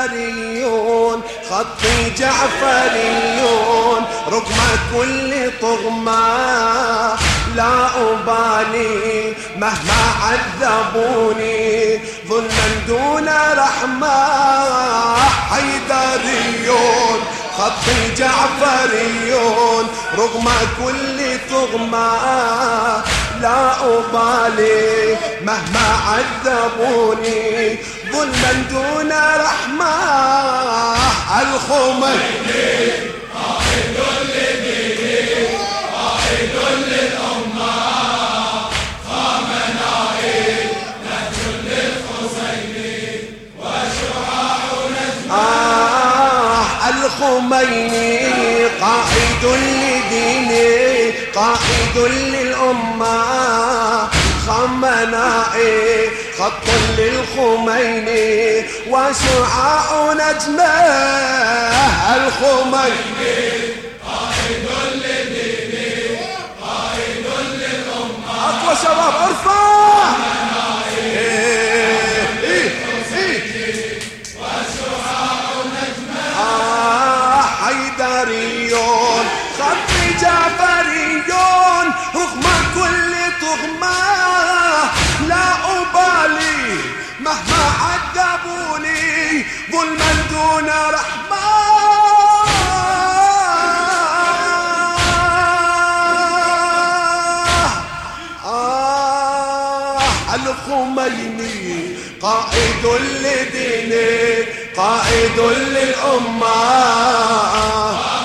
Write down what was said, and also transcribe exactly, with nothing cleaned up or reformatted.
حيدريون خطي جعفريون رغم كل طغمة لا أبالي مهما عذبوني ظلما دون رحمة حيدريون خطي جعفريون رغم كل طغمة لا أبالي مهما عذبوني ظلما دون رحمة الخميني قائد لديني قائد للأمة خامنائي نهج للحسين وشعاع نجم آه الخميني قائد لديني قائد للأمة خامنائي خط للخميني وشعاع نجمه الخميني قائد لديني قائد للأمة أقوى شباب ارفع إيه إيه إيه وشعاع نجمه آه حيدريون خطي جعفريون رغم كل طغمة لا أبالي مهما عذبوني ظلما دون رحمة آه الخميني قائد لديني قائد للأمة